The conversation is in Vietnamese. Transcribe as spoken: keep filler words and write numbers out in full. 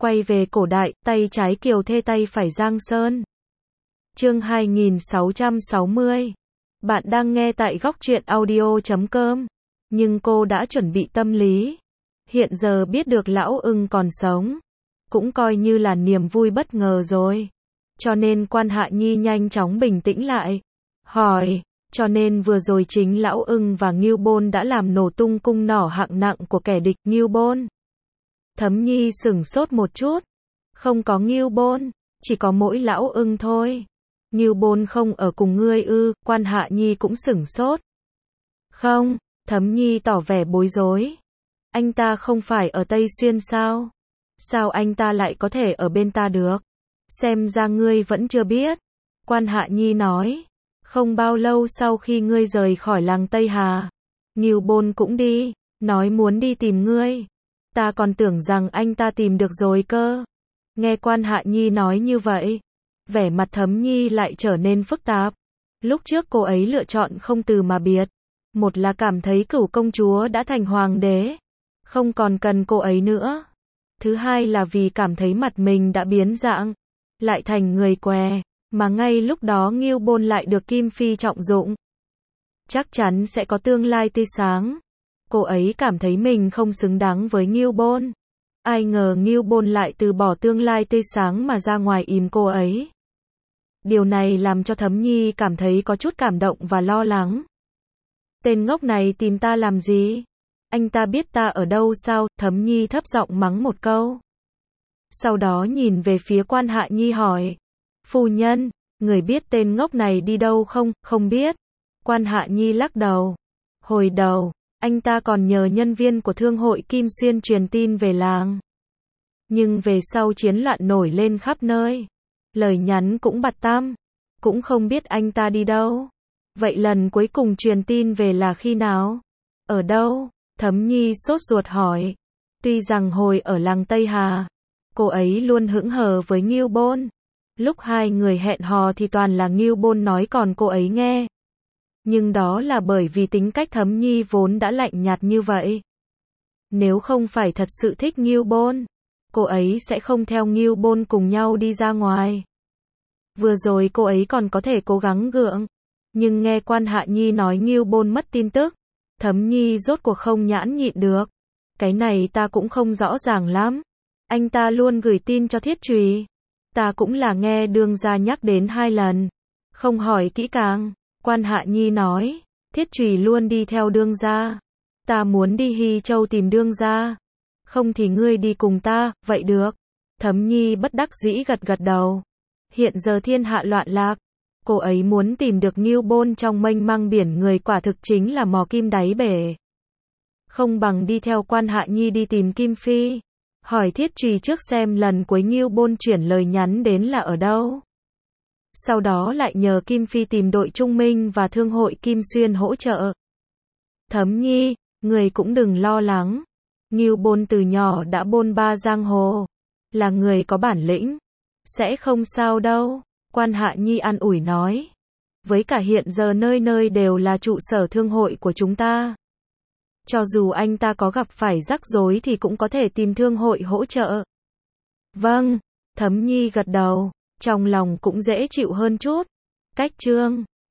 Quay về cổ đại, tay trái Kiều Thê tay phải Giang Sơn. Chương hai nghìn sáu trăm sáu mươi. Bạn đang nghe tại góc truyện audio chấm com. Nhưng cô đã chuẩn bị tâm lý. Hiện giờ biết được lão ưng còn sống, cũng coi như là niềm vui bất ngờ rồi. Cho nên Quan Hạ Nhi nhanh chóng bình tĩnh lại. Hỏi, cho nên vừa rồi chính lão ưng và Ngưu Bôn đã làm nổ tung cung nỏ hạng nặng của kẻ địch Ngưu Bôn. Thấm Nhi sửng sốt một chút. Không có Ngưu Bôn, chỉ có mỗi lão ưng thôi. Ngưu Bôn không ở cùng ngươi ư? Quan Hạ Nhi cũng sửng sốt. Không, Thấm Nhi tỏ vẻ bối rối. Anh ta không phải ở Tây Xuyên sao? Sao anh ta lại có thể ở bên ta được? Xem ra ngươi vẫn chưa biết. Quan Hạ Nhi nói. Không bao lâu sau khi ngươi rời khỏi làng Tây Hà, Ngưu Bôn cũng đi, nói muốn đi tìm ngươi. Ta còn tưởng rằng anh ta tìm được rồi cơ. Nghe Quan Hạ Nhi nói như vậy, vẻ mặt Thấm Nhi lại trở nên phức tạp. Lúc trước cô ấy lựa chọn không từ mà biệt. Một là cảm thấy Cửu công chúa đã thành hoàng đế, không còn cần cô ấy nữa. Thứ hai là vì cảm thấy mặt mình đã biến dạng, lại thành người què, mà ngay lúc đó Ngưu Bôn lại được Kim Phi trọng dụng. Chắc chắn sẽ có tương lai tươi sáng. Cô ấy cảm thấy mình không xứng đáng với Ngưu Bôn. Ai ngờ Ngưu Bôn lại từ bỏ tương lai tươi sáng mà ra ngoài ìm cô ấy. Điều này làm cho Thấm Nhi cảm thấy có chút cảm động và lo lắng. Tên ngốc này tìm ta làm gì? Anh ta biết ta ở đâu sao? Thấm Nhi thấp giọng mắng một câu. Sau đó nhìn về phía Quan Hạ Nhi hỏi. Phu nhân, người biết tên ngốc này đi đâu không? Không biết. Quan Hạ Nhi lắc đầu. Hồi đầu, anh ta còn nhờ nhân viên của thương hội Kim Xuyên truyền tin về làng. Nhưng về sau chiến loạn nổi lên khắp nơi. Lời nhắn cũng bặt tăm. Cũng không biết anh ta đi đâu. Vậy lần cuối cùng truyền tin về là khi nào? Ở đâu? Thấm Nhi sốt ruột hỏi. Tuy rằng hồi ở làng Tây Hà, cô ấy luôn hững hờ với Ngưu Bôn. Lúc hai người hẹn hò thì toàn là Ngưu Bôn nói còn cô ấy nghe. Nhưng đó là bởi vì tính cách Thấm Nhi vốn đã lạnh nhạt như vậy. Nếu không phải thật sự thích Ngưu Bôn, cô ấy sẽ không theo Ngưu Bôn cùng nhau đi ra ngoài. Vừa rồi cô ấy còn có thể cố gắng gượng, nhưng nghe Quan Hạ Nhi nói Ngưu Bôn mất tin tức, Thấm Nhi rốt cuộc không nhãn nhịn được. Cái này ta cũng không rõ ràng lắm. Anh ta luôn gửi tin cho Thiết Trùy. Ta cũng là nghe đương gia nhắc đến hai lần. Không hỏi kỹ càng. Quan Hạ Nhi nói. Thiết Trùy luôn đi theo đương gia. Ta muốn đi Hy Châu tìm đương gia. Không thì ngươi đi cùng ta, vậy được. Thấm Nhi bất đắc dĩ gật gật đầu. Hiện giờ thiên hạ loạn lạc. Cô ấy muốn tìm được Ngưu Bôn trong mênh mang biển người quả thực chính là mò kim đáy bể. Không bằng đi theo Quan Hạ Nhi đi tìm Kim Phi. Hỏi Thiết Trùy trước xem lần cuối Ngưu Bôn chuyển lời nhắn đến là ở đâu. Sau đó lại nhờ Kim Phi tìm đội Trung Minh và thương hội Kim Xuyên hỗ trợ. Thấm Nhi, người cũng đừng lo lắng. Ngưu Bôn từ nhỏ đã bôn ba giang hồ. Là người có bản lĩnh. Sẽ không sao đâu. Quan Hạ Nhi an ủi nói. Với cả hiện giờ nơi nơi đều là trụ sở thương hội của chúng ta. Cho dù anh ta có gặp phải rắc rối thì cũng có thể tìm thương hội hỗ trợ. Vâng, Thấm Nhi gật đầu, trong lòng cũng dễ chịu hơn chút. Cách chương